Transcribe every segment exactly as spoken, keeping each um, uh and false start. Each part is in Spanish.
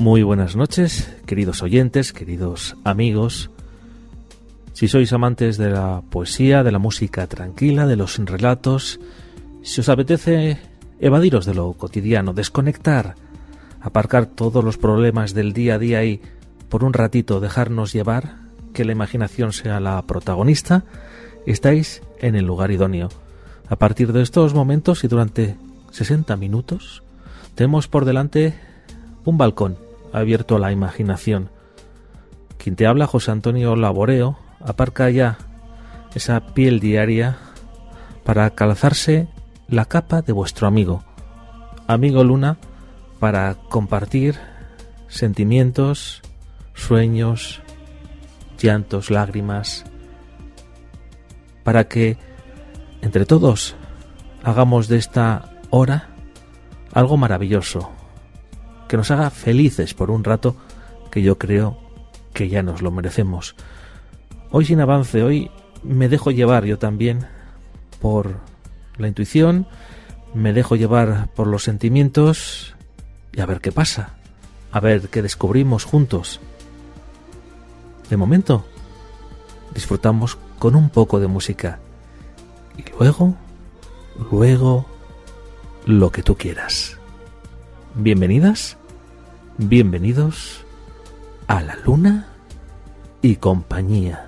Muy buenas noches, queridos oyentes, queridos amigos. Si sois amantes de la poesía, de la música tranquila, de los relatos, si os apetece evadiros de lo cotidiano, desconectar, aparcar todos los problemas del día a día y por un ratito dejarnos llevar, que la imaginación sea la protagonista, estáis en el lugar idóneo. A partir de estos momentos y durante sesenta minutos, tenemos por delante un balcón abierto a la imaginación. Quien te habla, José Antonio Laboreo, aparca ya esa piel diaria para calzarse la capa de vuestro amigo, amigo Luna, para compartir sentimientos, sueños, llantos, lágrimas, para que entre todos hagamos de esta hora algo maravilloso, que nos haga felices por un rato que yo creo que ya nos lo merecemos. Hoy sin avance, hoy me dejo llevar yo también por la intuición, me dejo llevar por los sentimientos y a ver qué pasa, a ver qué descubrimos juntos. De momento, disfrutamos con un poco de música y luego, luego, lo que tú quieras. Bienvenidas, bienvenidos a La Luna y compañía.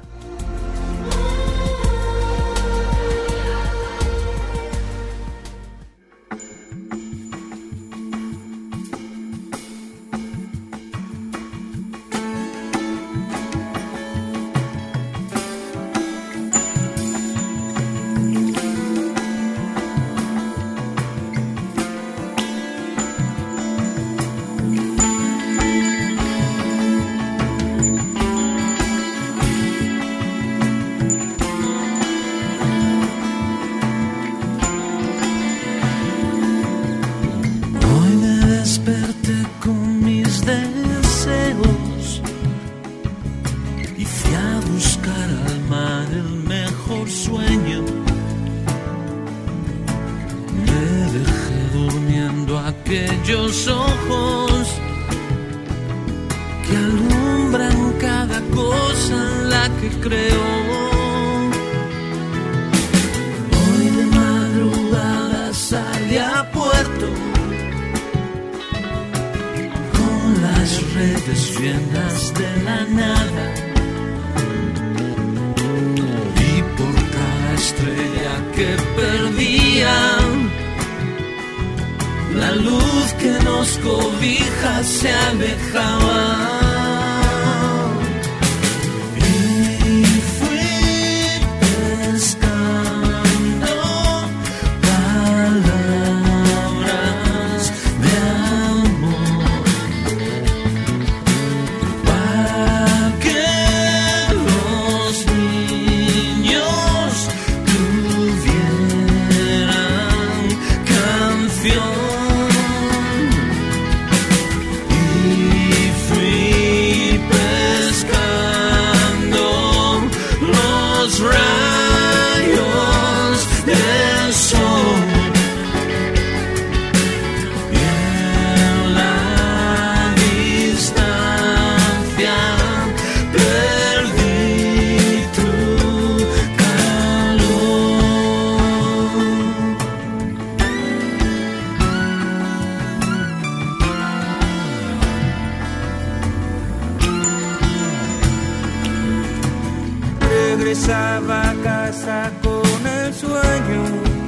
Regresaba a casa con el sueño,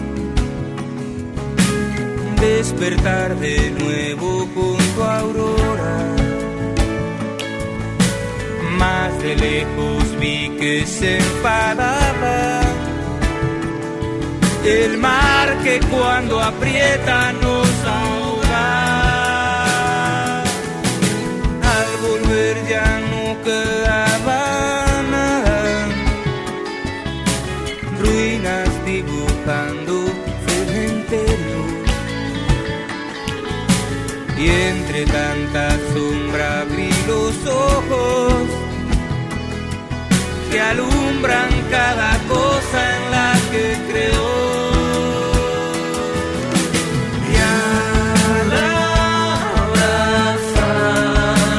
despertar de nuevo junto a Aurora. Más de lejos vi que se enfadaba el mar que cuando aprieta nos ahoga. Al volver ya no quedaba dibujando cementerios y entre tanta sombra abrí los ojos que alumbran cada cosa en la que creo. Y al abrazar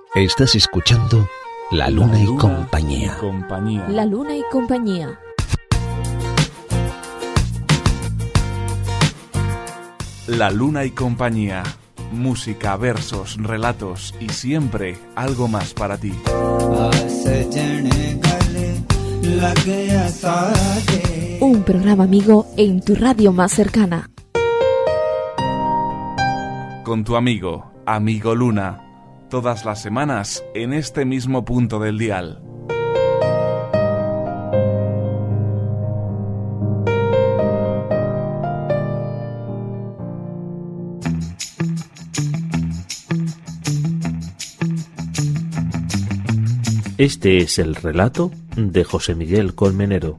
Estás escuchando La Luna, La Luna y Compañía. Y compañía. La Luna y Compañía. La Luna y Compañía. Música, versos, relatos y siempre algo más para ti. Un programa amigo en tu radio más cercana. Con tu amigo, Amigo Luna. Todas las semanas en este mismo punto del dial. Este es el relato de José Miguel Colmenero.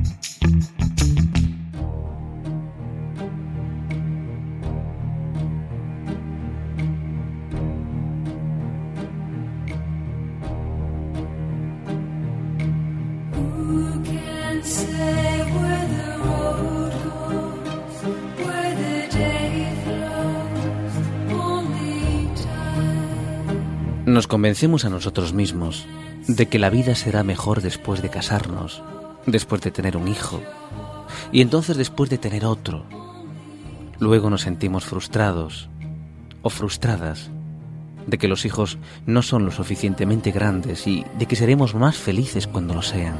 Nos convencemos a nosotros mismos de que la vida será mejor después de casarnos, después de tener un hijo, y entonces después de tener otro. Luego nos sentimos frustrados o frustradas de que los hijos no son lo suficientemente grandes y de que seremos más felices cuando lo sean.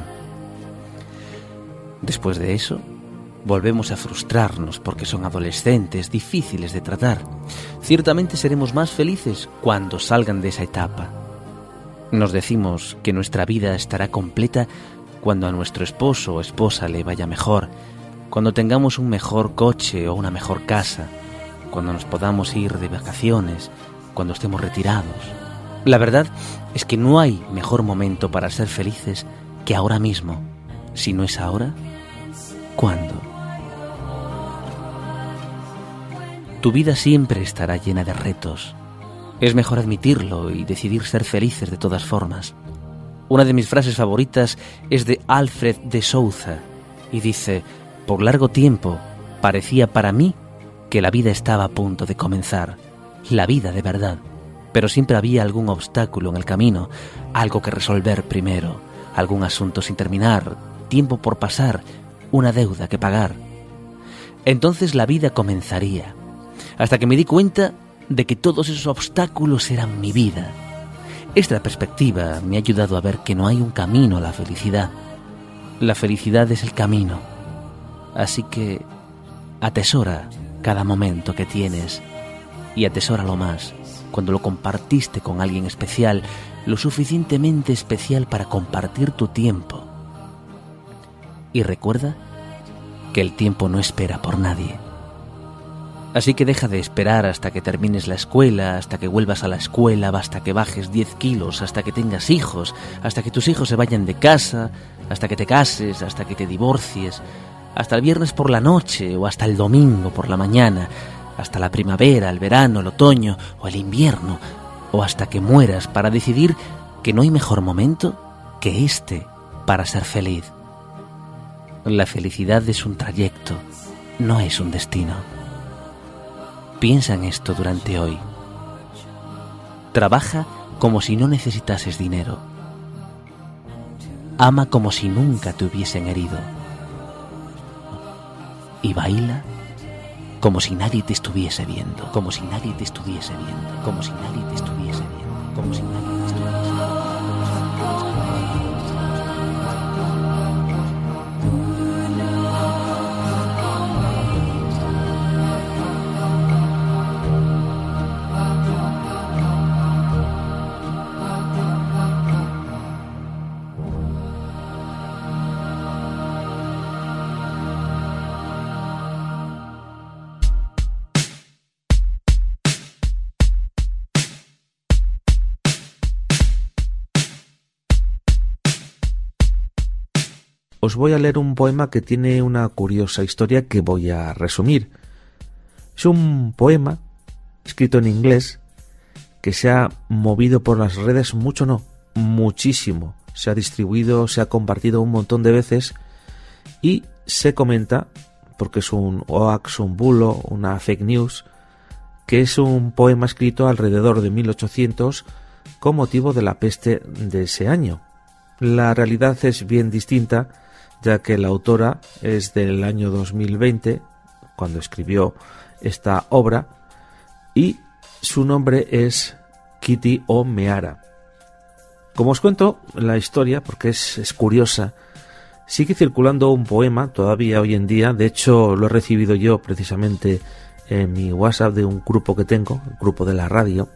Después de eso, volvemos a frustrarnos porque son adolescentes difíciles de tratar. Ciertamente seremos más felices cuando salgan de esa etapa. Nos decimos que nuestra vida estará completa cuando a nuestro esposo o esposa le vaya mejor, cuando tengamos un mejor coche o una mejor casa, cuando nos podamos ir de vacaciones, cuando estemos retirados. La verdad es que no hay mejor momento para ser felices que ahora mismo. Si no es ahora, ¿cuándo? Tu vida siempre estará llena de retos. Es mejor admitirlo y decidir ser felices de todas formas. Una de mis frases favoritas es de Alfred de Souza y dice: por largo tiempo parecía para mí que la vida estaba a punto de comenzar, la vida de verdad, pero siempre había algún obstáculo en el camino, algo que resolver primero, algún asunto sin terminar, tiempo por pasar, una deuda que pagar. Entonces la vida comenzaría, hasta que me di cuenta de que todos esos obstáculos eran mi vida. Esta perspectiva me ha ayudado a ver que no hay un camino a la felicidad. La felicidad es el camino. Así que atesora cada momento que tienes y atesóralo más cuando lo compartiste con alguien especial, lo suficientemente especial para compartir tu tiempo. Y recuerda que el tiempo no espera por nadie. Así que deja de esperar hasta que termines la escuela, hasta que vuelvas a la escuela, hasta que bajes diez kilos, hasta que tengas hijos, hasta que tus hijos se vayan de casa, hasta que te cases, hasta que te divorcies, hasta el viernes por la noche o hasta el domingo por la mañana, hasta la primavera, el verano, el otoño o el invierno, o hasta que mueras para decidir que no hay mejor momento que este para ser feliz. La felicidad es un trayecto, no es un destino. Piensa en esto durante hoy. Trabaja como si no necesitases dinero. Ama como si nunca te hubiesen herido. Y baila como si nadie te estuviese viendo, como si nadie te estuviese viendo, como si nadie te estuviese viendo, como si nadie te estuviese viendo. Os voy a leer un poema que tiene una curiosa historia que voy a resumir. Es un poema escrito en inglés que se ha movido por las redes mucho, no, muchísimo. Se ha distribuido, se ha compartido un montón de veces y se comenta, porque es un hoax, un bulo, una fake news, que es un poema escrito alrededor de mil ochocientos con motivo de la peste de ese año. La realidad es bien distinta, ya que la autora es del año dos mil veinte, cuando escribió esta obra, y su nombre es Kitty O'Meara. Como os cuento la historia, porque es, es curiosa, sigue circulando un poema todavía hoy en día. De hecho, lo he recibido yo precisamente en mi WhatsApp de un grupo que tengo, el grupo de la radio.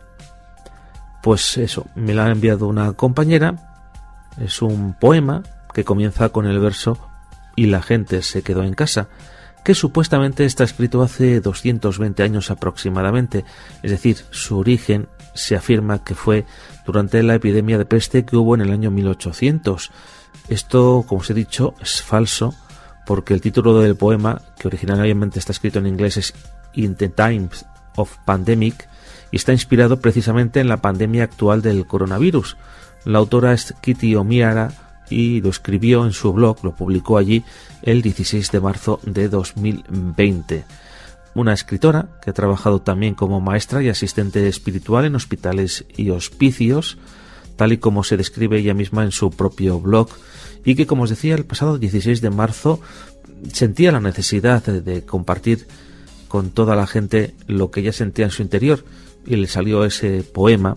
Pues eso, me lo ha enviado una compañera. Es un poema que comienza con el verso "y la gente se quedó en casa", que supuestamente está escrito hace doscientos veinte años aproximadamente. Es decir, su origen se afirma que fue durante la epidemia de peste que hubo en el año mil ochocientos. Esto, como os he dicho, es falso, porque el título del poema, que originalmente está escrito en inglés, es In the Times of Pandemic, y está inspirado precisamente en la pandemia actual del coronavirus. La autora es Kitty O'Meara y lo escribió en su blog, lo publicó allí el dieciséis de marzo de dos mil veinte. Una escritora que ha trabajado también como maestra y asistente espiritual en hospitales y hospicios, tal y como se describe ella misma en su propio blog, y que, como os decía, el pasado dieciséis de marzo sentía la necesidad de, de compartir con toda la gente lo que ella sentía en su interior, y le salió ese poema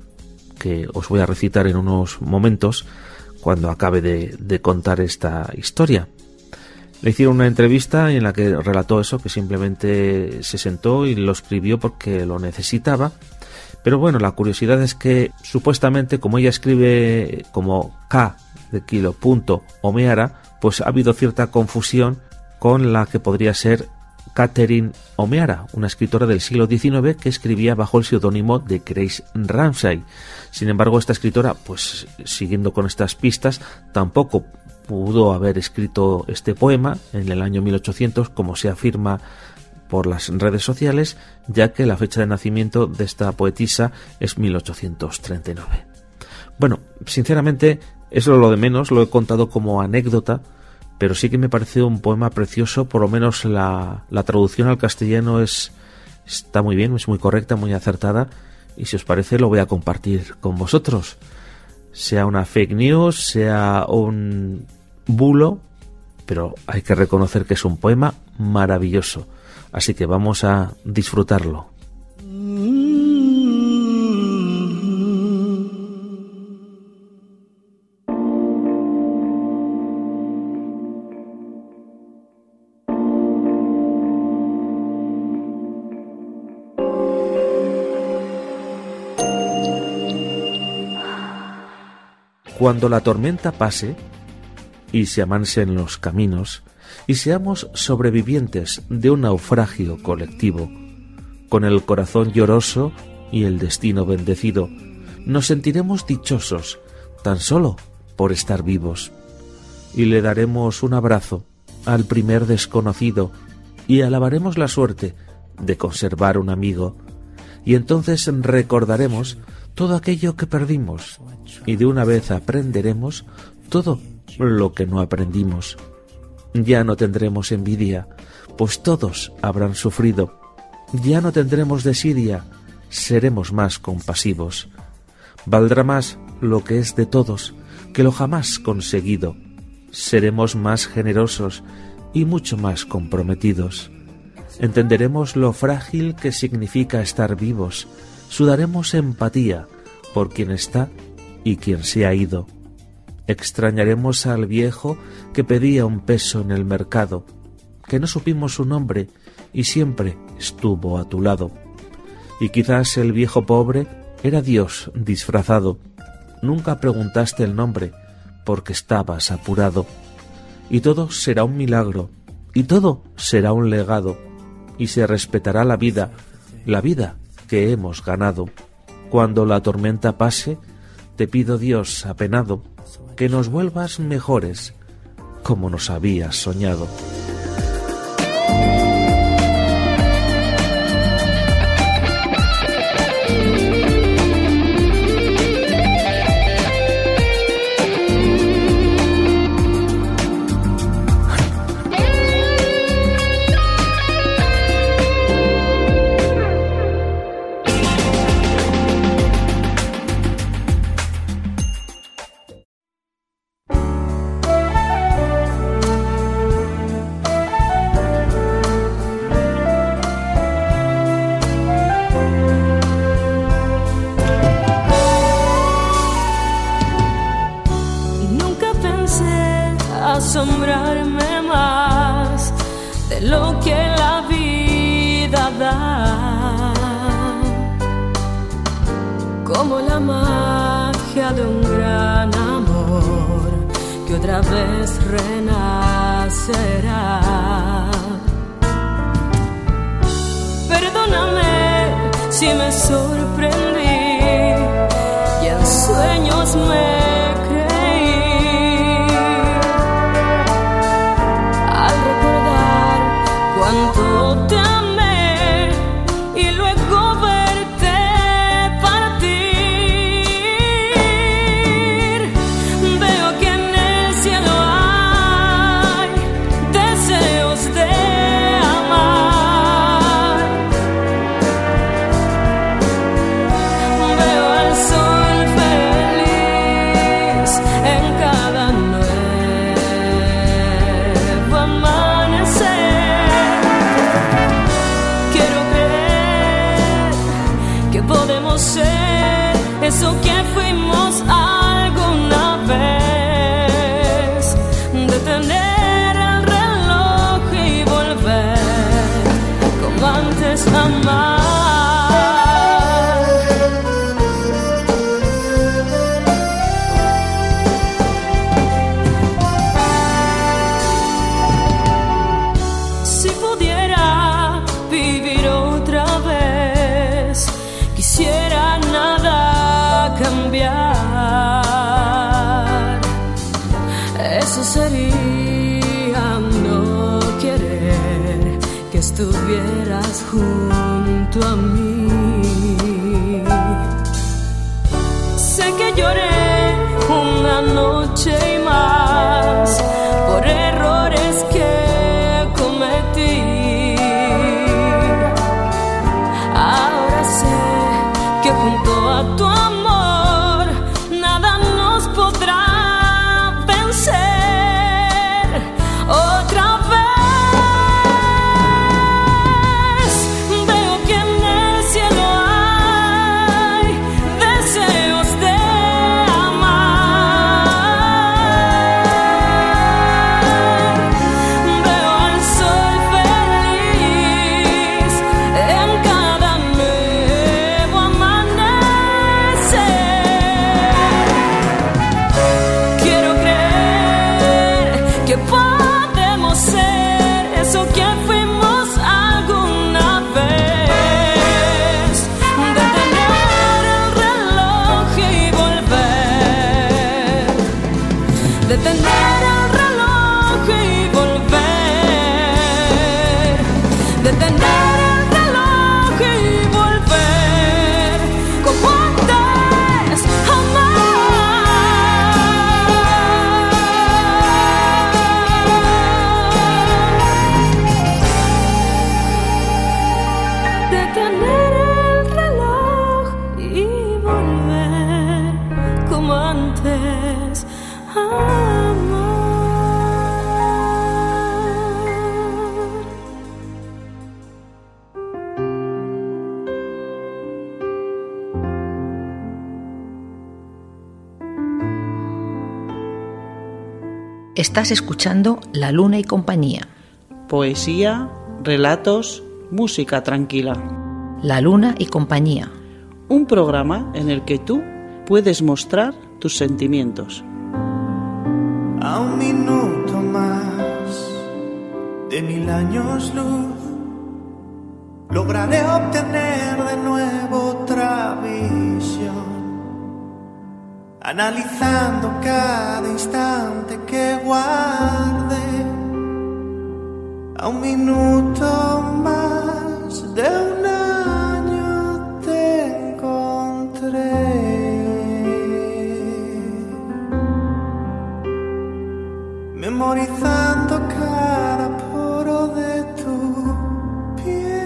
que os voy a recitar en unos momentos cuando acabe de, de contar esta historia. Le hicieron una entrevista en la que relató eso, que simplemente se sentó y lo escribió porque lo necesitaba. Pero bueno, la curiosidad es que supuestamente, como ella escribe como K de kilo punto O'Meara, pues ha habido cierta confusión con la que podría ser Catherine O'Meara, una escritora del siglo diecinueve que escribía bajo el seudónimo de Grace Ramsay. Sin embargo, esta escritora, pues siguiendo con estas pistas, tampoco pudo haber escrito este poema en el año mil ochocientos, como se afirma por las redes sociales, ya que la fecha de nacimiento de esta poetisa es mil ochocientos treinta y nueve. Bueno, sinceramente, eso es lo de menos, lo he contado como anécdota, pero sí que me pareció un poema precioso. Por lo menos la, la traducción al castellano es está muy bien, es muy correcta, muy acertada, y si os parece lo voy a compartir con vosotros. Sea una fake news, sea un bulo, pero hay que reconocer que es un poema maravilloso. Así que vamos a disfrutarlo. Cuando la tormenta pase y se amansen los caminos y seamos sobrevivientes de un naufragio colectivo, con el corazón lloroso y el destino bendecido, nos sentiremos dichosos tan solo por estar vivos, y le daremos un abrazo al primer desconocido y alabaremos la suerte de conservar un amigo, y entonces recordaremos todo aquello que perdimos, y de una vez aprenderemos todo lo que no aprendimos. Ya no tendremos envidia, pues todos habrán sufrido. Ya no tendremos desidia, seremos más compasivos. Valdrá más lo que es de todos que lo jamás conseguido. Seremos más generosos y mucho más comprometidos. Entenderemos lo frágil que significa estar vivos. Sudaremos empatía por quien está y quien se ha ido. Extrañaremos al viejo que pedía un peso en el mercado, que no supimos su nombre y siempre estuvo a tu lado. Y quizás el viejo pobre era Dios disfrazado. Nunca preguntaste el nombre porque estabas apurado. Y todo será un milagro, y todo será un legado, y se respetará la vida, la vida que hemos ganado. Cuando la tormenta pase, te pido, Dios apenado, que nos vuelvas mejores, como nos habías soñado. de lo que la vida da, como la magia de un gran amor que otra vez renacerá. Perdóname si me sorprendí y en sueños me creí, al recordar cuánto te amé y luego verte partir. Veo que en el cielo hay deseos de amar. Veo al sol feliz en cada nuevo amanecer. Quiero creer que podemos ser eso que fuimos alguna vez, detener el reloj y volver como antes a amar. Si pudiera vivir otra vez, quisiera nada cambiar. Eso sería no querer que estuvieras junto a mí. Sé que lloré una noche y más por errores que cometí. Ahora sé que junto a tu amor nada nos podrá vencer otra vez. Veo que en el cielo hay deseos de amar. Veo al sol feliz en cada nuevo amanecer. Quiero creer que podemos ser eso que fuimos alguna vez, detener el reloj y volver, detener el reloj y volver, detener el reloj y volver como antes a amar. Detener el reloj y volver como antes a amar. Estás escuchando La Luna y Compañía. Poesía, relatos, música tranquila. La Luna y Compañía. Un programa en el que tú puedes mostrar tus sentimientos. A un minuto más de mil años luz, lograré obtener de nuevo otra visión, analizando cada instante que guarde. A un minuto más de un año te encontré, memorizando cada poro de tu piel.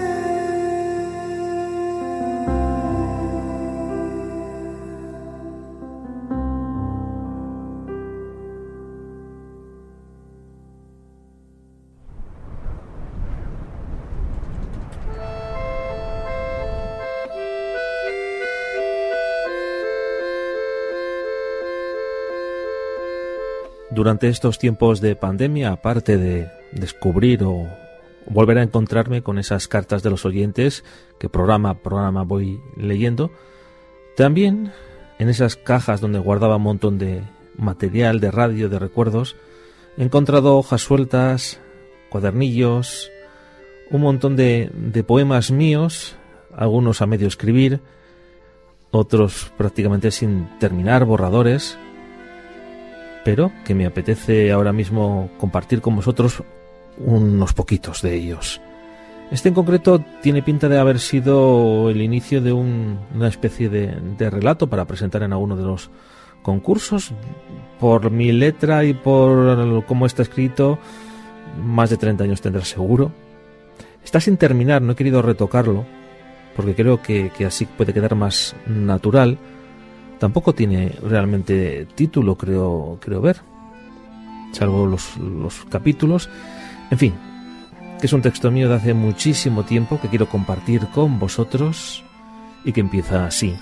Durante estos tiempos de pandemia, aparte de descubrir o volver a encontrarme con esas cartas de los oyentes que programa a programa voy leyendo. También en esas cajas donde guardaba un montón de material de radio, de recuerdos, he encontrado hojas sueltas, cuadernillos, un montón de, de poemas míos, algunos a medio escribir, otros prácticamente sin terminar, borradores, pero que me apetece ahora mismo compartir con vosotros unos poquitos de ellos. Este en concreto tiene pinta de haber sido el inicio de un, una especie de, de relato para presentar en alguno de los concursos. Por mi letra y por cómo está escrito, más de treinta años tendrá seguro. Está sin terminar, no he querido retocarlo, porque creo que, que así puede quedar más natural. Tampoco tiene realmente título, creo, creo ver, salvo los, los capítulos. En fin, que es un texto mío de hace muchísimo tiempo que quiero compartir con vosotros y que empieza así.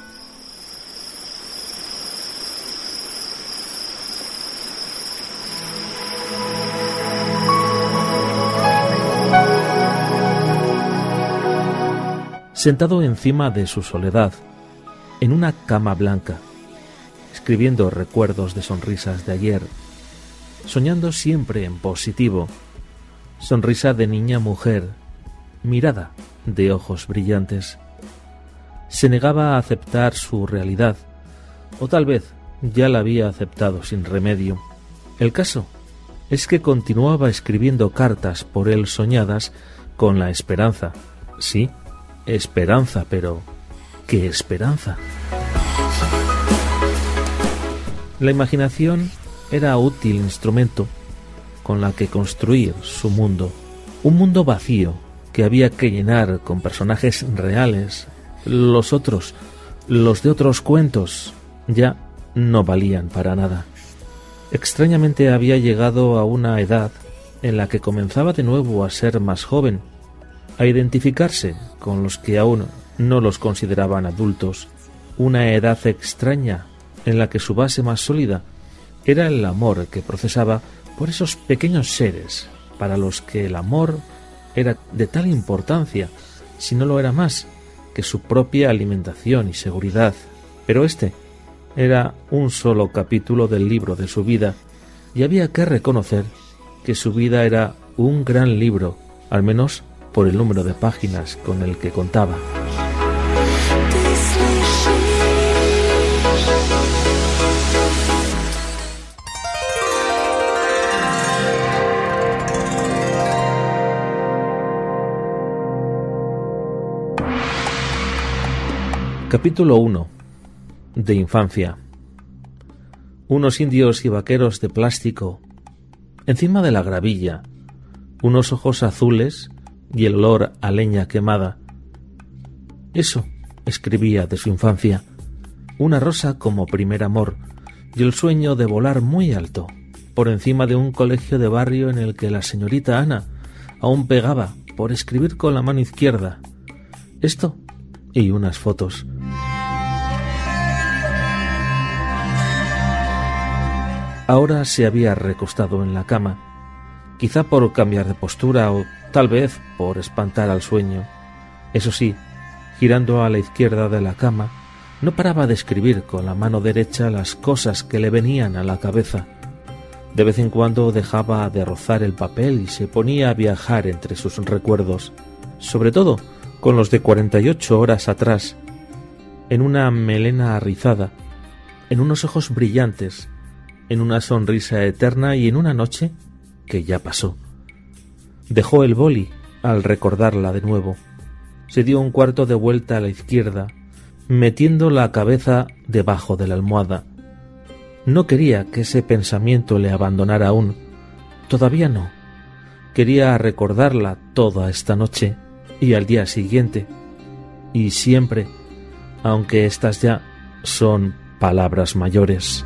Sentado encima de su soledad, en una cama blanca, escribiendo recuerdos de sonrisas de ayer, soñando siempre en positivo, sonrisa de niña-mujer, mirada de ojos brillantes. Se negaba a aceptar su realidad, o tal vez ya la había aceptado sin remedio. El caso es que continuaba escribiendo cartas por él soñadas con la esperanza. Sí, esperanza, pero ¿qué esperanza? La imaginación era útil instrumento con la que construir su mundo, un mundo vacío que había que llenar con personajes reales. Los otros, los de otros cuentos, ya no valían para nada. Extrañamente había llegado a una edad en la que comenzaba de nuevo a ser más joven, a identificarse con los que aún no los consideraban adultos, una edad extraña en la que su base más sólida era el amor que procesaba por esos pequeños seres para los que el amor era de tal importancia, si no lo era más, que su propia alimentación y seguridad. Pero este era un solo capítulo del libro de su vida, y había que reconocer que su vida era un gran libro, al menos por el número de páginas con el que contaba. Capítulo uno. De infancia. Unos indios y vaqueros de plástico encima de la gravilla, unos ojos azules y el olor a leña quemada. Eso escribía de su infancia, una rosa como primer amor y el sueño de volar muy alto, por encima de un colegio de barrio en el que la señorita Ana aún pegaba por escribir con la mano izquierda. Esto y unas fotos. Ahora se había recostado en la cama, quizá por cambiar de postura o tal vez por espantar al sueño. Eso sí, girando a la izquierda de la cama, no paraba de escribir con la mano derecha las cosas que le venían a la cabeza. De vez en cuando dejaba de rozar el papel y se ponía a viajar entre sus recuerdos, sobre todo con los de cuarenta y ocho horas atrás, en una melena rizada, en unos ojos brillantes, en una sonrisa eterna y en una noche que ya pasó. Dejó el boli al recordarla de nuevo. Se dio un cuarto de vuelta a la izquierda, metiendo la cabeza debajo de la almohada. No quería que ese pensamiento le abandonara aún. Todavía no. Quería recordarla toda esta noche y al día siguiente, y siempre, aunque estas ya son palabras mayores.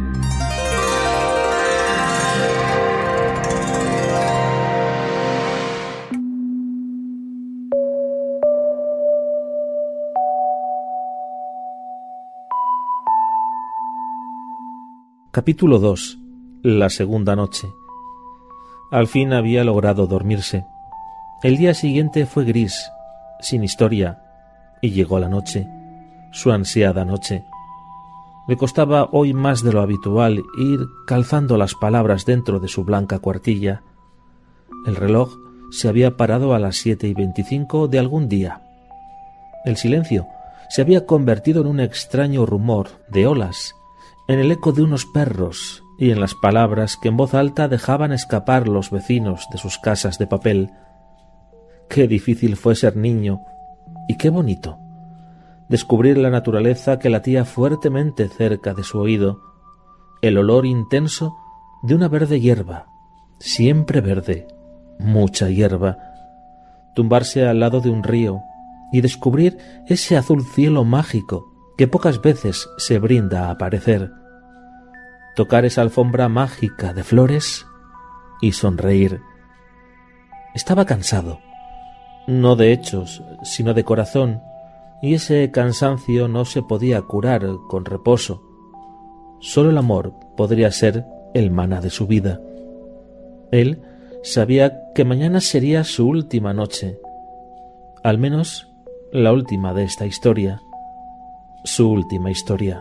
Capítulo dos. La segunda noche. Al fin había logrado dormirse. El día siguiente fue gris, sin historia, y llegó la noche, su ansiada noche. Le costaba hoy más de lo habitual ir calzando las palabras dentro de su blanca cuartilla. El reloj se había parado a las siete y veinticinco de algún día. El silencio se había convertido en un extraño rumor de olas, en el eco de unos perros y en las palabras que en voz alta dejaban escapar los vecinos de sus casas de papel. Qué difícil fue ser niño y qué bonito descubrir la naturaleza que latía fuertemente cerca de su oído, el olor intenso de una verde hierba, siempre verde, mucha hierba, tumbarse al lado de un río y descubrir ese azul cielo mágico que pocas veces se brinda a aparecer, tocar esa alfombra mágica de flores y sonreír. Estaba cansado, no de hechos, sino de corazón, y ese cansancio no se podía curar con reposo. Solo el amor podría ser el maná de su vida. Él sabía que mañana sería su última noche, al menos la última de esta historia, su última historia.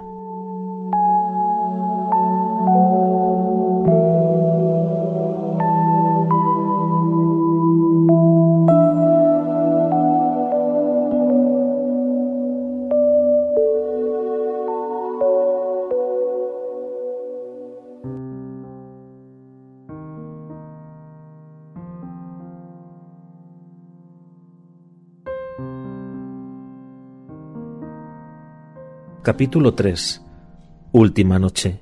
Capítulo tres. Última noche.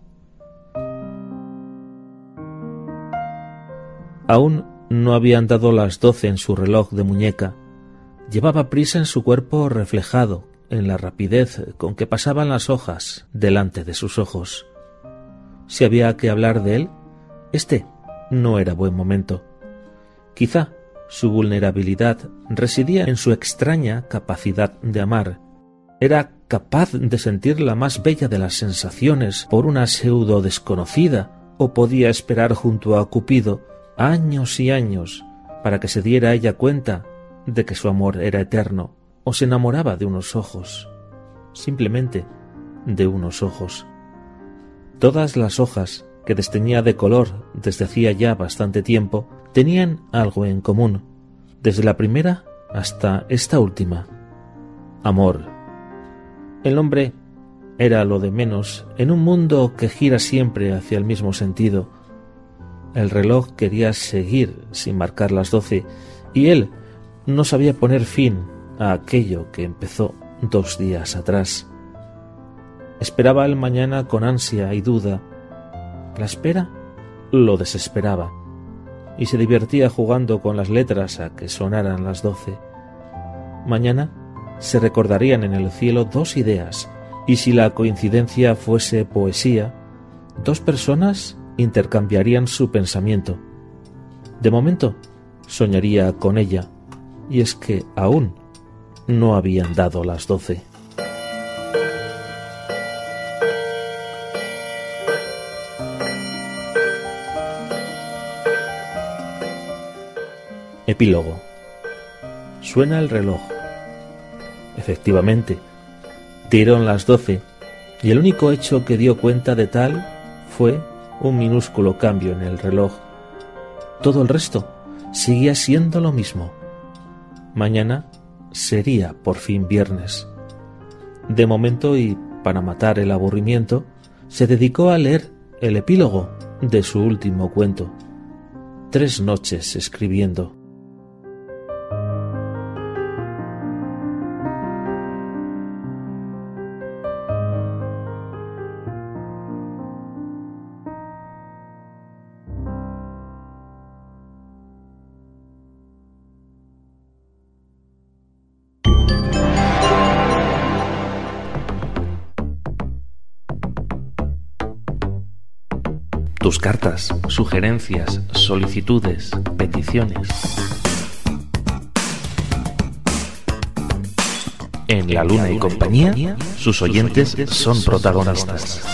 Aún no habían dado las doce en su reloj de muñeca. Llevaba prisa en su cuerpo reflejado en la rapidez con que pasaban las hojas delante de sus ojos. Si había que hablar de él, este no era buen momento. Quizá su vulnerabilidad residía en su extraña capacidad de amar. Era capaz de sentir la más bella de las sensaciones por una pseudo desconocida, o podía esperar junto a Cupido años y años para que se diera ella cuenta de que su amor era eterno, o se enamoraba de unos ojos, simplemente de unos ojos. Todas las hojas que desteñía de color desde hacía ya bastante tiempo tenían algo en común, desde la primera hasta esta última: amor. El hombre era lo de menos en un mundo que gira siempre hacia el mismo sentido. El reloj quería seguir sin marcar las doce, y él no sabía poner fin a aquello que empezó dos días atrás. Esperaba el mañana con ansia y duda. La espera lo desesperaba, y se divertía jugando con las letras a que sonaran las doce. Mañana se recordarían en el cielo dos ideas, y si la coincidencia fuese poesía, dos personas intercambiarían su pensamiento. De momento, soñaría con ella, y es que aún no habían dado las doce. Epílogo. Suena el reloj. Efectivamente, dieron las doce, y el único hecho que dio cuenta de tal fue un minúsculo cambio en el reloj. Todo el resto seguía siendo lo mismo. Mañana sería por fin viernes. De momento, y para matar el aburrimiento, se dedicó a leer el epílogo de su último cuento. Tres noches escribiendo. Tus cartas, sugerencias, solicitudes, peticiones. En La Luna y Compañía, sus oyentes son protagonistas.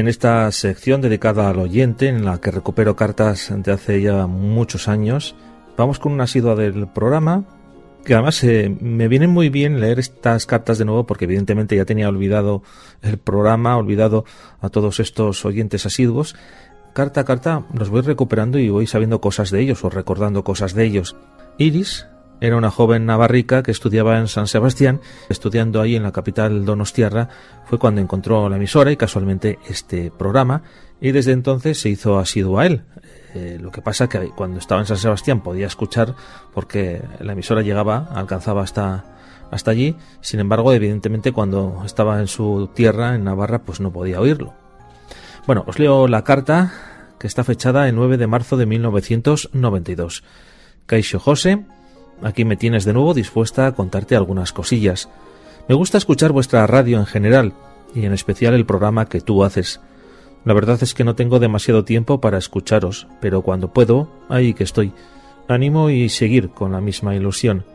En esta sección dedicada al oyente, en la que recupero cartas de hace ya muchos años, vamos con una asidua del programa, que además eh, me viene muy bien leer estas cartas de nuevo, porque evidentemente ya tenía olvidado el programa, olvidado a todos estos oyentes asiduos. Carta a carta los voy recuperando y voy sabiendo cosas de ellos o recordando cosas de ellos. Iris era una joven navarrica que estudiaba en San Sebastián. Estudiando ahí en la capital donostiarra fue cuando encontró la emisora y casualmente este programa, y desde entonces se hizo asiduo a él. Eh, lo que pasa que cuando estaba en San Sebastián podía escuchar porque la emisora llegaba, alcanzaba hasta, hasta allí. Sin embargo, evidentemente cuando estaba en su tierra, en Navarra, pues no podía oírlo. Bueno, os leo la carta, que está fechada el nueve de marzo de mil novecientos noventa y dos. Caixo José, aquí me tienes de nuevo dispuesta a contarte algunas cosillas. Me gusta escuchar vuestra radio en general, y en especial el programa que tú haces. La verdad es que no tengo demasiado tiempo para escucharos, pero cuando puedo, ahí que estoy. Ánimo y seguir con la misma ilusión.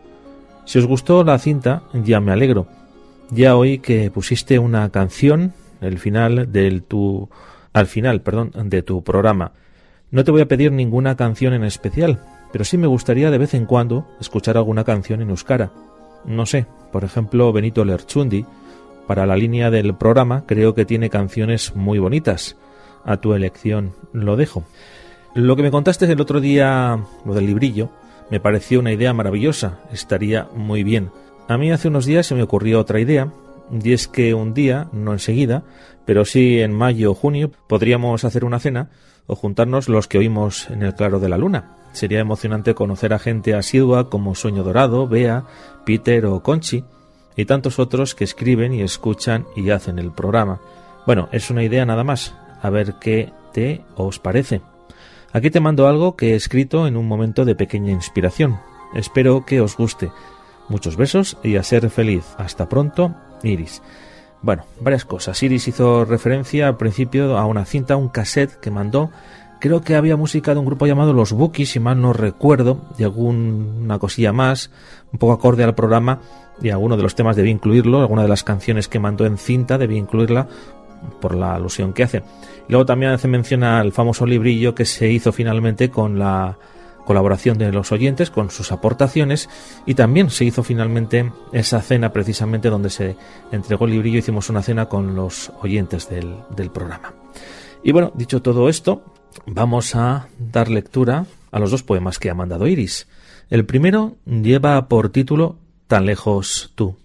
Si os gustó la cinta, ya me alegro. Ya oí que pusiste una canción, el final del tu, al final, perdón, de tu programa. No te voy a pedir ninguna canción en especial, pero sí me gustaría de vez en cuando escuchar alguna canción en euskara. No sé, por ejemplo, Benito Lerchundi. Para la línea del programa creo que tiene canciones muy bonitas. A tu elección lo dejo. Lo que me contaste el otro día, lo del librillo, me pareció una idea maravillosa. Estaría muy bien. A mí hace unos días se me ocurrió otra idea, y es que un día, no enseguida, pero sí en mayo o junio, podríamos hacer una cena o juntarnos los que oímos en el claro de la luna. Sería emocionante conocer a gente asidua como Sueño Dorado, Bea, Peter o Conchi, y tantos otros que escriben y escuchan y hacen el programa. Bueno, es una idea nada más, a ver qué te os parece. Aquí te mando algo que he escrito en un momento de pequeña inspiración. Espero que os guste. Muchos besos y a ser feliz. Hasta pronto, Iris. Bueno, varias cosas. Iris hizo referencia al principio a una cinta, un cassette que mandó. Creo que había música de un grupo llamado Los Bookies, si mal no recuerdo, y alguna cosilla más, un poco acorde al programa, y alguno de los temas debí incluirlo, alguna de las canciones que mandó en cinta debí incluirla por la alusión que hace. Y luego también hace mención al famoso librillo que se hizo finalmente con la colaboración de los oyentes, con sus aportaciones, y también se hizo finalmente esa cena precisamente donde se entregó el librillo. Hicimos una cena con los oyentes del, del programa. Y bueno, dicho todo esto, vamos a dar lectura a los dos poemas que ha mandado Iris. El primero lleva por título Tan lejos tú.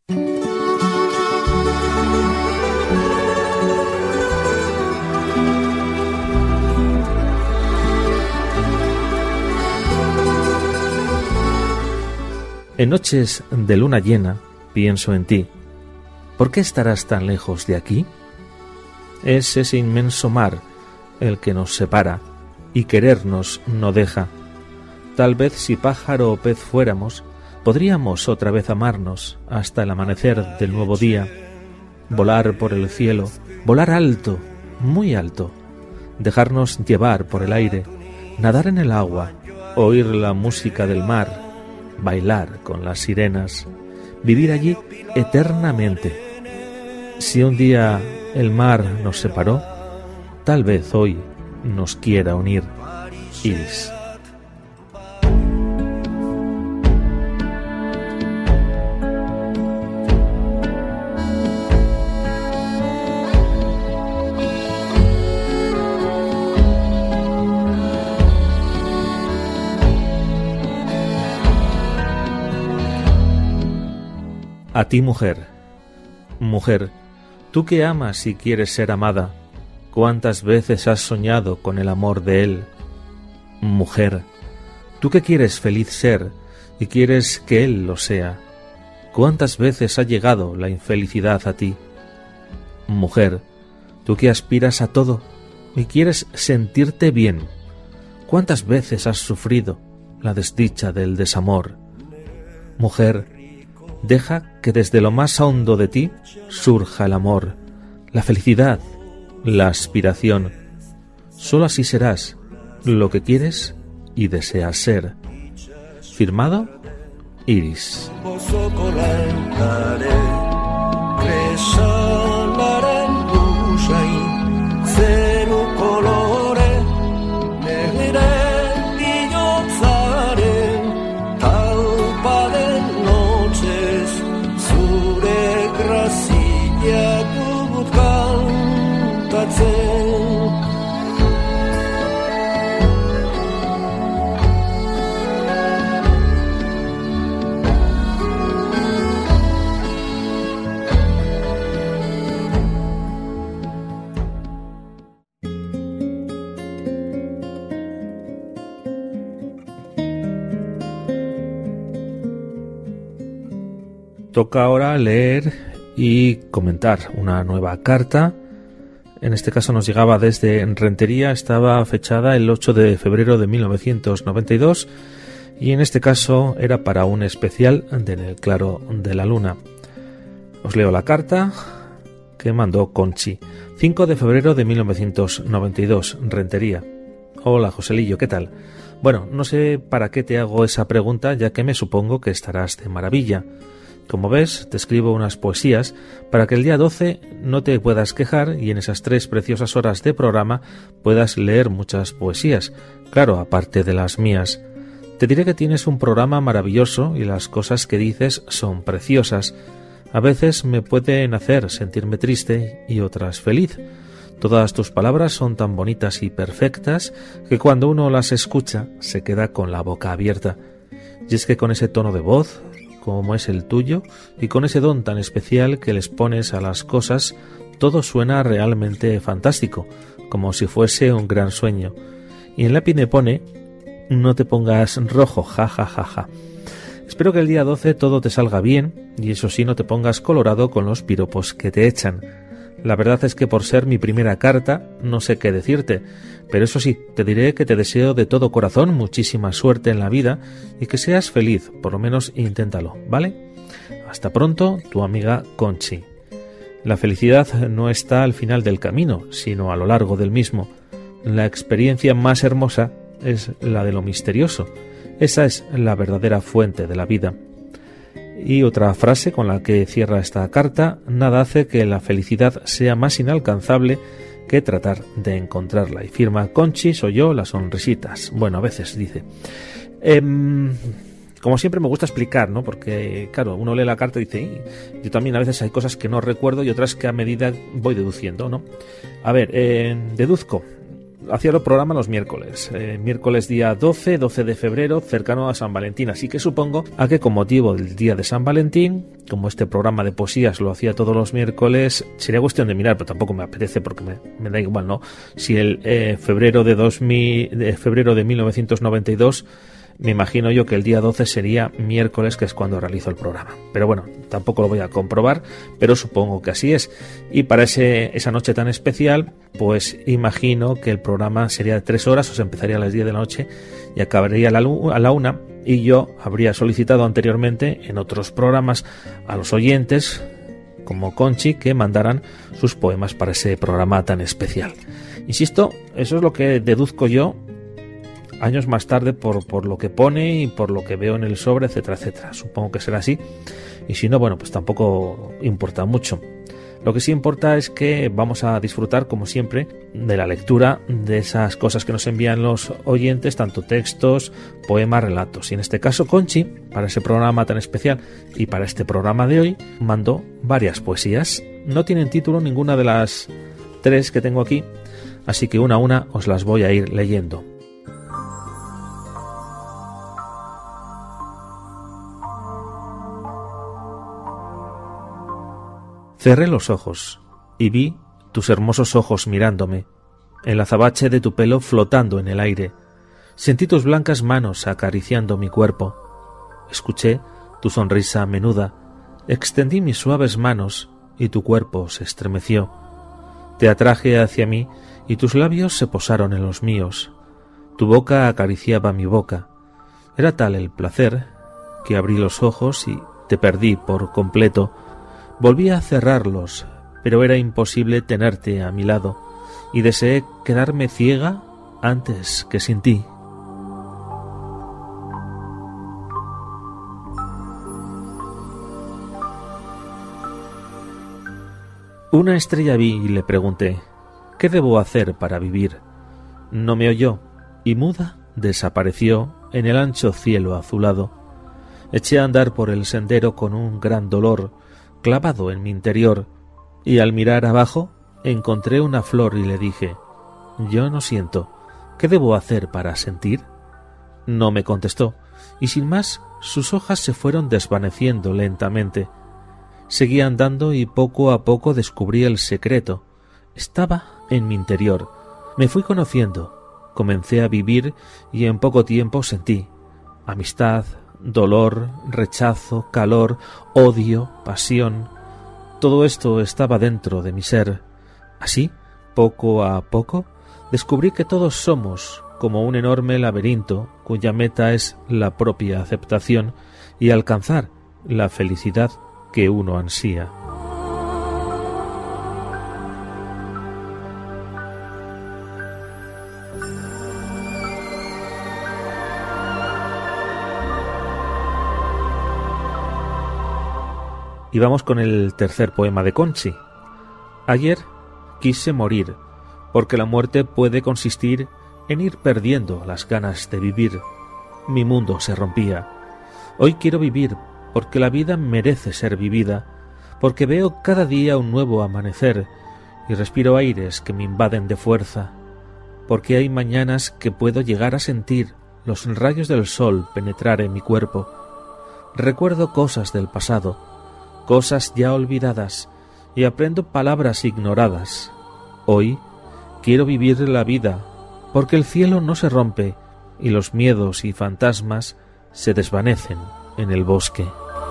En noches de luna llena pienso en ti. ¿Por qué estarás tan lejos de aquí? Es ese inmenso mar el que nos separa y querernos no deja. Tal vez si pájaro o pez fuéramos, podríamos otra vez amarnos hasta el amanecer del nuevo día, volar por el cielo, volar alto, muy alto, dejarnos llevar por el aire, nadar en el agua, oír la música del mar, bailar con las sirenas, vivir allí eternamente. Si un día el mar nos separó, tal vez hoy nos quiera unir. Iris. A ti, mujer, mujer, tú que amas y quieres ser amada, ¿cuántas veces has soñado con el amor de él? Mujer, tú que quieres feliz ser y quieres que él lo sea, ¿cuántas veces ha llegado la infelicidad a ti? Mujer, tú que aspiras a todo y quieres sentirte bien, ¿cuántas veces has sufrido la desdicha del desamor? Mujer, deja que desde lo más hondo de ti surja el amor, la felicidad, la aspiración. Solo así serás lo que quieres y deseas ser. Firmado, Iris. toca ahora leer y comentar una nueva carta. En este caso nos llegaba desde Rentería, estaba fechada el ocho de febrero de mil novecientos noventa y dos y en este caso era para un especial de En el claro de la luna. Os leo la carta que mandó Conchi. cinco de febrero de mil novecientos noventa y dos, Rentería. Hola Joselillo, ¿qué tal? Bueno, no sé para qué te hago esa pregunta, ya que me supongo que estarás de maravilla. Como ves, te escribo unas poesías para que el día doce no te puedas quejar y en esas tres preciosas horas de programa puedas leer muchas poesías, claro, aparte de las mías. Te diré que tienes un programa maravilloso y las cosas que dices son preciosas. A veces me pueden hacer sentirme triste y otras feliz. Todas tus palabras son tan bonitas y perfectas que cuando uno las escucha se queda con la boca abierta. Y es que con ese tono de voz, como es el tuyo, y con ese don tan especial que les pones a las cosas, todo suena realmente fantástico, como si fuese un gran sueño. Y en lápiz me pone, no te pongas rojo, ja ja ja ja. Espero que el día doce todo te salga bien, y eso sí, no te pongas colorado con los piropos que te echan. La verdad es que por ser mi primera carta, no sé qué decirte, pero eso sí, te diré que te deseo de todo corazón muchísima suerte en la vida y que seas feliz, por lo menos inténtalo, ¿vale? Hasta pronto, tu amiga Conchi. La felicidad no está al final del camino, sino a lo largo del mismo. La experiencia más hermosa es la de lo misterioso. Esa es la verdadera fuente de la vida. Y otra frase con la que cierra esta carta: nada hace que la felicidad sea más inalcanzable que tratar de encontrarla. Y firma Conchi, soy yo, las sonrisitas. Bueno, a veces dice. Eh, como siempre me gusta explicar, ¿no? Porque, claro, uno lee la carta y dice, yo también a veces hay cosas que no recuerdo y otras que a medida voy deduciendo, ¿no? A ver, eh, deduzco. Hacía el programa los miércoles, eh, miércoles día doce, doce de febrero, cercano a San Valentín, así que supongo a que con motivo del día de San Valentín, como este programa de poesías lo hacía todos los miércoles, sería cuestión de mirar, pero tampoco me apetece porque me, me da igual, ¿no? Si el eh, febrero de, dos mil, de febrero de mil novecientos noventa y dos, me imagino yo que el día doce sería miércoles, que es cuando realizo el programa. Pero bueno, tampoco lo voy a comprobar, pero supongo que así es. Y para ese, esa noche tan especial, pues imagino que el programa sería de tres horas, o sea, empezaría a las diez de la noche y acabaría a la, a la una, y yo habría solicitado anteriormente en otros programas a los oyentes, como Conchi, que mandaran sus poemas para ese programa tan especial. Insisto, eso es lo que deduzco yo años más tarde por, por lo que pone y por lo que veo en el sobre, etcétera, etcétera. Supongo que será así. Y si no, bueno, pues tampoco importa mucho. Lo que sí importa es que vamos a disfrutar, como siempre, de la lectura de esas cosas que nos envían los oyentes, tanto textos, poemas, relatos. Y en este caso, Conchi, para ese programa tan especial y para este programa de hoy, mandó varias poesías. No tienen título ninguna de las tres que tengo aquí, así que una a una os las voy a ir leyendo. Cerré los ojos y vi tus hermosos ojos mirándome, el azabache de tu pelo flotando en el aire. Sentí tus blancas manos acariciando mi cuerpo. Escuché tu sonrisa menuda. Extendí mis suaves manos y tu cuerpo se estremeció. Te atraje hacia mí y tus labios se posaron en los míos. Tu boca acariciaba mi boca. Era tal el placer que abrí los ojos y te perdí por completo. Volví a cerrarlos, pero era imposible tenerte a mi lado, y deseé quedarme ciega antes que sin ti. Una estrella vi y le pregunté, ¿qué debo hacer para vivir? No me oyó, y muda desapareció en el ancho cielo azulado. Eché a andar por el sendero con un gran dolor clavado en mi interior, y al mirar abajo encontré una flor y le dije, yo no siento, ¿qué debo hacer para sentir? No me contestó, y sin más sus hojas se fueron desvaneciendo lentamente. Seguí andando y poco a poco descubrí el secreto. Estaba en mi interior. Me fui conociendo, comencé a vivir y en poco tiempo sentí amistad, dolor, rechazo, calor, odio, pasión. Todo esto estaba dentro de mi ser. Así, poco a poco, descubrí que todos somos como un enorme laberinto cuya meta es la propia aceptación y alcanzar la felicidad que uno ansía. Y vamos con el tercer poema de Conchi. Ayer quise morir, porque la muerte puede consistir en ir perdiendo las ganas de vivir. Mi mundo se rompía. Hoy quiero vivir, porque la vida merece ser vivida, porque veo cada día un nuevo amanecer y respiro aires que me invaden de fuerza, porque hay mañanas que puedo llegar a sentir los rayos del sol penetrar en mi cuerpo. Recuerdo cosas del pasado, cosas ya olvidadas, y aprendo palabras ignoradas. Hoy quiero vivir la vida, porque el cielo no se rompe y los miedos y fantasmas se desvanecen en el bosque.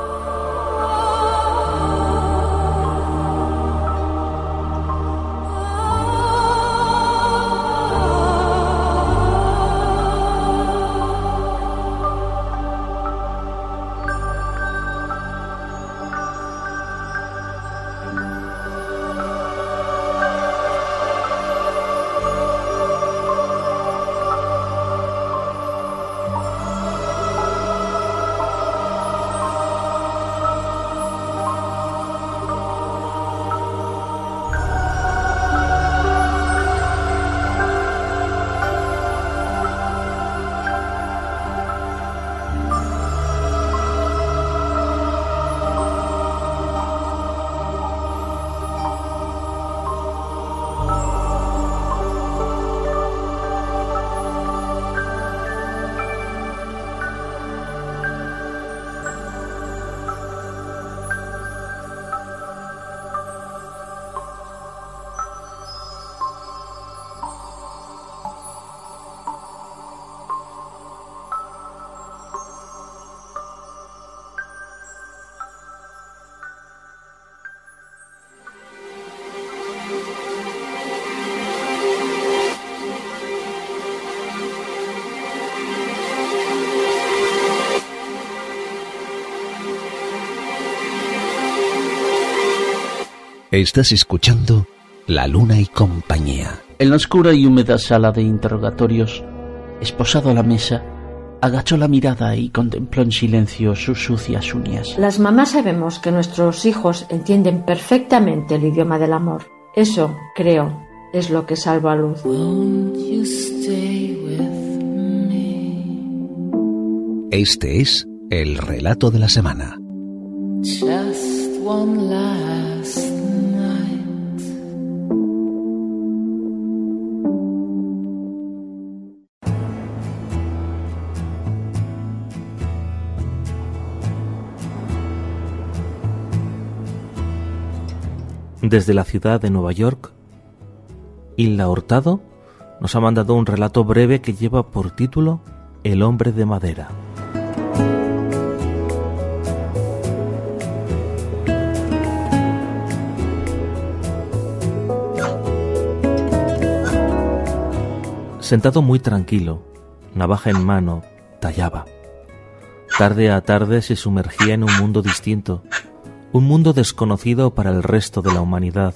Estás escuchando La Luna y Compañía. En la oscura y húmeda sala de interrogatorios, esposado a la mesa, agachó la mirada y contempló en silencio sus sucias uñas. Las mamás sabemos que nuestros hijos entienden perfectamente el idioma del amor. Eso, creo, es lo que salva a Luz. Este es el relato de la semana. Just one last night. Desde la ciudad de Nueva York, Hilda Hurtado nos ha mandado un relato breve que lleva por título El hombre de madera. Sentado muy tranquilo, navaja en mano, tallaba. Tarde a tarde se sumergía en un mundo distinto, un mundo desconocido para el resto de la humanidad.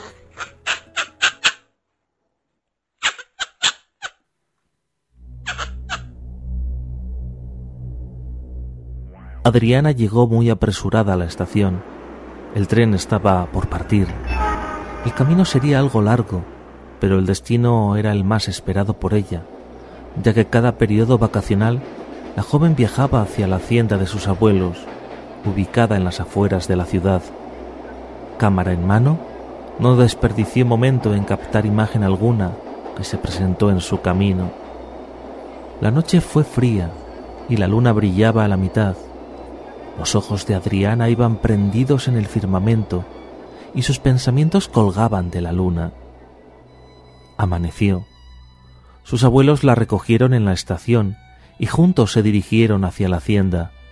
Adriana llegó muy apresurada a la estación. El tren estaba por partir. El camino sería algo largo, pero el destino era el más esperado por ella, ya que cada periodo vacacional la joven viajaba hacia la hacienda de sus abuelos, ubicada en las afueras de la ciudad. Cámara en mano, no desperdició momento en captar imagen alguna que se presentó en su camino. La noche fue fría y la luna brillaba a la mitad. Los ojos de Adriana iban prendidos en el firmamento y sus pensamientos colgaban de la luna. Amaneció. Sus abuelos la recogieron en la estación y juntos se dirigieron hacia la hacienda.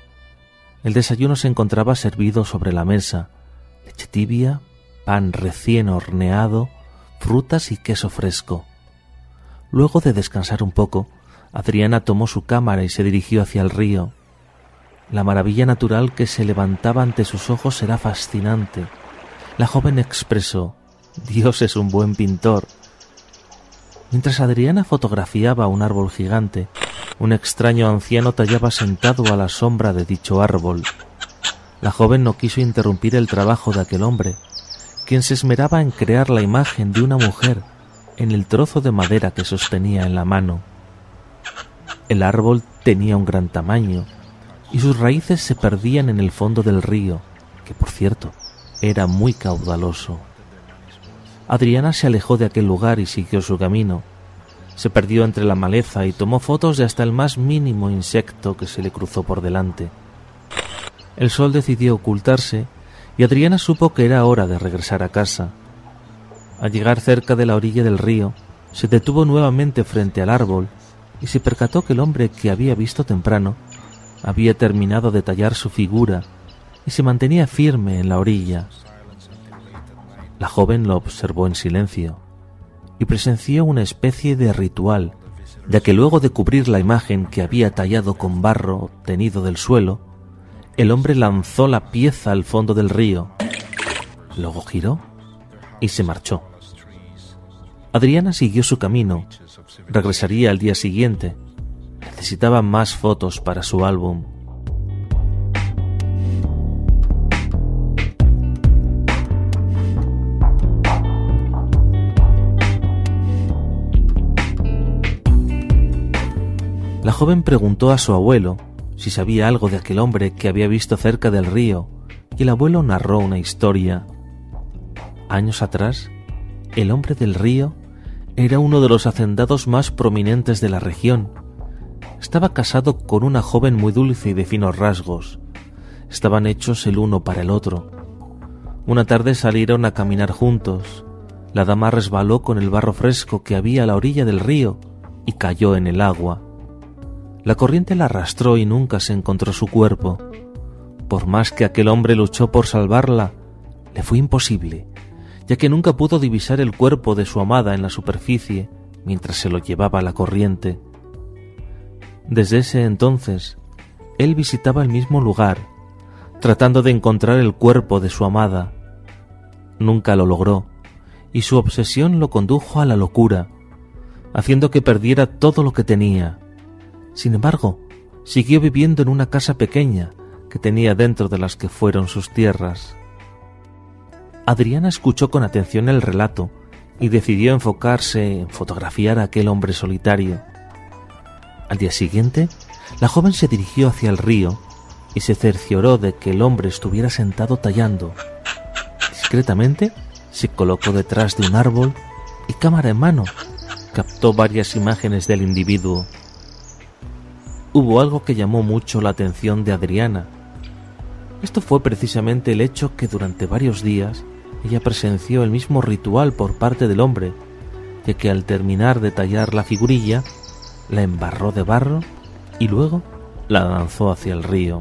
El desayuno se encontraba servido sobre la mesa: leche tibia, pan recién horneado, frutas y queso fresco. Luego de descansar un poco, Adriana tomó su cámara y se dirigió hacia el río. La maravilla natural que se levantaba ante sus ojos era fascinante. La joven expresó: «Dios es un buen pintor». Mientras Adriana fotografiaba un árbol gigante, un extraño anciano tallaba sentado a la sombra de dicho árbol. La joven no quiso interrumpir el trabajo de aquel hombre, quien se esmeraba en crear la imagen de una mujer en el trozo de madera que sostenía en la mano. El árbol tenía un gran tamaño y sus raíces se perdían en el fondo del río, que por cierto era muy caudaloso. Adriana se alejó de aquel lugar y siguió su camino. Se perdió entre la maleza y tomó fotos de hasta el más mínimo insecto que se le cruzó por delante. El sol decidió ocultarse y Adriana supo que era hora de regresar a casa. Al llegar cerca de la orilla del río, se detuvo nuevamente frente al árbol y se percató que el hombre que había visto temprano había terminado de tallar su figura y se mantenía firme en la orilla. La joven lo observó en silencio y presenció una especie de ritual, ya que luego de cubrir la imagen que había tallado con barro obtenido del suelo, el hombre lanzó la pieza al fondo del río, luego giró y se marchó. Adriana siguió su camino. Regresaría al día siguiente. Necesitaba más fotos para su álbum. La joven preguntó a su abuelo si sabía algo de aquel hombre que había visto cerca del río, y el abuelo narró una historia. Años atrás, el hombre del río era uno de los hacendados más prominentes de la región. Estaba casado con una joven muy dulce y de finos rasgos. Estaban hechos el uno para el otro. Una tarde salieron a caminar juntos. La dama resbaló con el barro fresco que había a la orilla del río y cayó en el agua. La corriente la arrastró y nunca se encontró su cuerpo. Por más que aquel hombre luchó por salvarla, le fue imposible, ya que nunca pudo divisar el cuerpo de su amada en la superficie mientras se lo llevaba la corriente. Desde ese entonces, él visitaba el mismo lugar, tratando de encontrar el cuerpo de su amada. Nunca lo logró, y su obsesión lo condujo a la locura, haciendo que perdiera todo lo que tenía. Sin embargo, siguió viviendo en una casa pequeña que tenía dentro de las que fueron sus tierras. Adriana escuchó con atención el relato y decidió enfocarse en fotografiar a aquel hombre solitario. Al día siguiente, la joven se dirigió hacia el río y se cercioró de que el hombre estuviera sentado tallando. Discretamente, se colocó detrás de un árbol y, cámara en mano, captó varias imágenes del individuo. Hubo algo que llamó mucho la atención de Adriana. Esto fue precisamente el hecho que durante varios días ella presenció el mismo ritual por parte del hombre, ya que al terminar de tallar la figurilla, la embarró de barro y luego la lanzó hacia el río.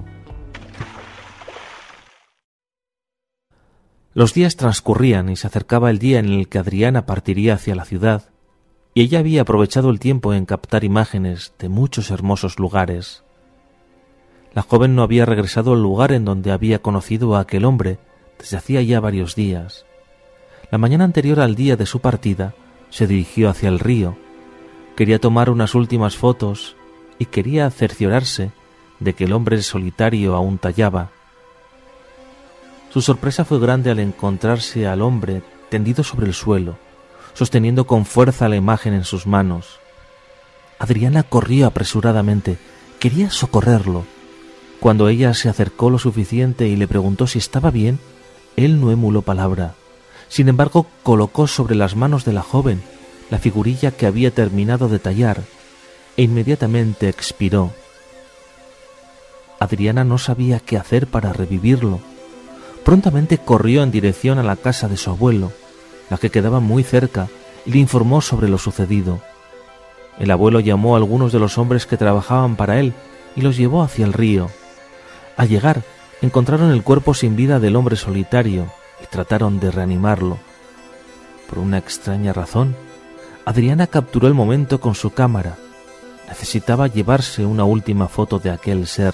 Los días transcurrían y se acercaba el día en el que Adriana partiría hacia la ciudad, y ella había aprovechado el tiempo en captar imágenes de muchos hermosos lugares. La joven no había regresado al lugar en donde había conocido a aquel hombre desde hacía ya varios días. La mañana anterior al día de su partida, se dirigió hacia el río. Quería tomar unas últimas fotos y quería cerciorarse de que el hombre solitario aún tallaba. Su sorpresa fue grande al encontrarse al hombre tendido sobre el suelo, sosteniendo con fuerza la imagen en sus manos. Adriana corrió apresuradamente, quería socorrerlo. Cuando ella se acercó lo suficiente y le preguntó si estaba bien, él no emuló palabra. Sin embargo, colocó sobre las manos de la joven la figurilla que había terminado de tallar e inmediatamente expiró. Adriana no sabía qué hacer para revivirlo. Prontamente corrió en dirección a la casa de su abuelo, la que quedaba muy cerca, y le informó sobre lo sucedido. El abuelo llamó a algunos de los hombres que trabajaban para él y los llevó hacia el río. Al llegar, encontraron el cuerpo sin vida del hombre solitario y trataron de reanimarlo. Por una extraña razón, Adriana capturó el momento con su cámara. Necesitaba llevarse una última foto de aquel ser.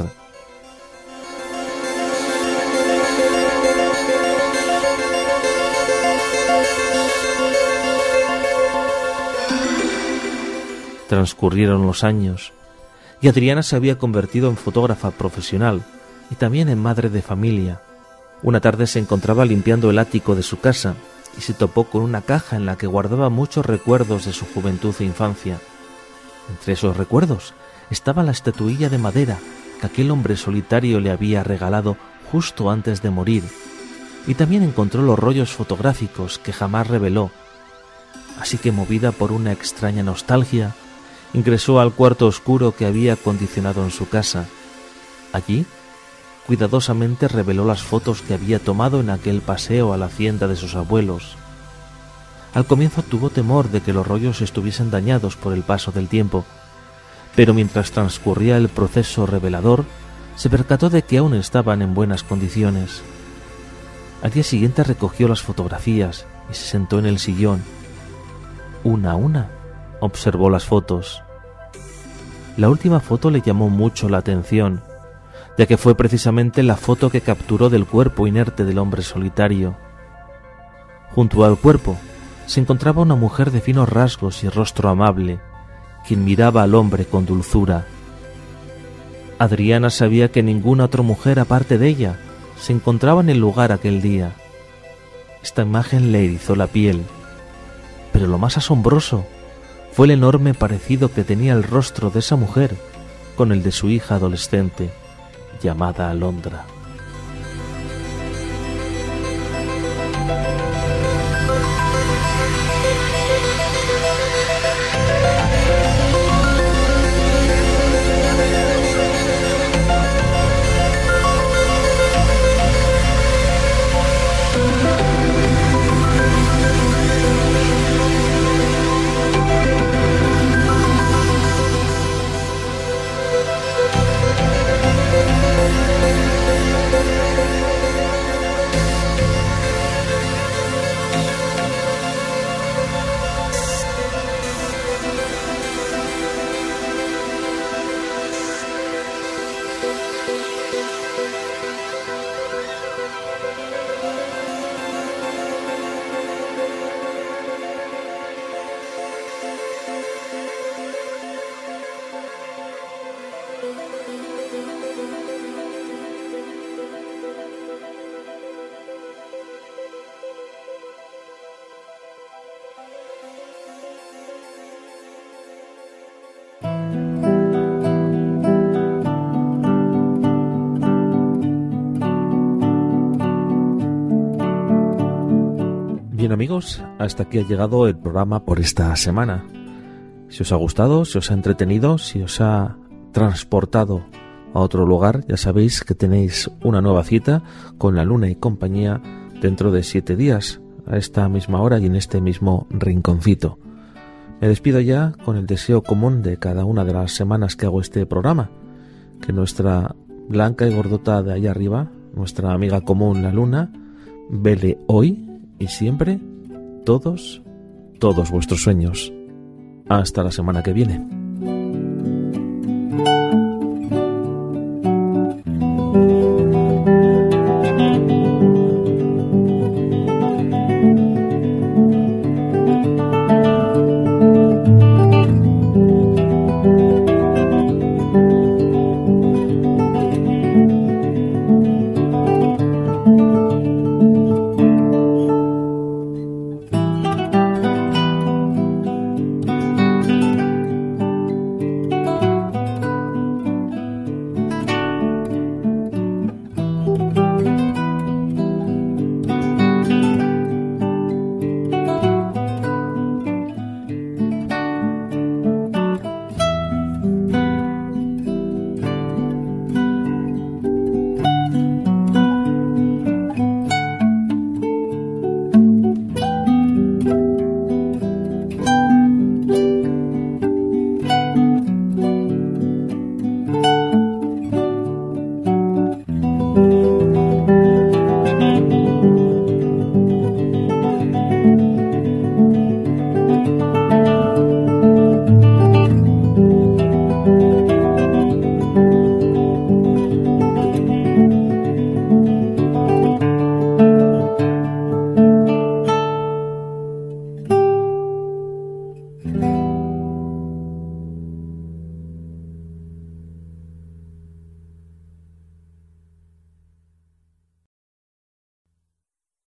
Transcurrieron los años y Adriana se había convertido en fotógrafa profesional y también en madre de familia. Una tarde se encontraba limpiando el ático de su casa y se topó con una caja en la que guardaba muchos recuerdos de su juventud e infancia. Entre esos recuerdos estaba la estatuilla de madera que aquel hombre solitario le había regalado justo antes de morir, y también encontró los rollos fotográficos que jamás reveló. Así que, movida por una extraña nostalgia, ingresó al cuarto oscuro que había acondicionado en su casa. Allí, cuidadosamente reveló las fotos que había tomado en aquel paseo a la hacienda de sus abuelos. Al comienzo tuvo temor de que los rollos estuviesen dañados por el paso del tiempo, pero mientras transcurría el proceso revelador, se percató de que aún estaban en buenas condiciones. Al día siguiente recogió las fotografías y se sentó en el sillón. Una a una, observó las fotos. La última foto le llamó mucho la atención, ya que fue precisamente la foto que capturó del cuerpo inerte del hombre solitario. Junto al cuerpo se encontraba una mujer de finos rasgos y rostro amable, quien miraba al hombre con dulzura. Adriana sabía que ninguna otra mujer aparte de ella se encontraba en el lugar aquel día. Esta imagen le erizó la piel, pero lo más asombroso fue el enorme parecido que tenía el rostro de esa mujer con el de su hija adolescente, llamada Alondra. Bien amigos, hasta aquí ha llegado el programa por esta semana. Si os ha gustado, si os ha entretenido, si os ha transportado a otro lugar, ya sabéis que tenéis una nueva cita con La Luna y Compañía dentro de siete días, a esta misma hora y en este mismo rinconcito. Me despido ya con el deseo común de cada una de las semanas que hago este programa, que nuestra blanca y gordota de allá arriba, nuestra amiga común La Luna, vele hoy y siempre todos, todos vuestros sueños. Hasta la semana que viene.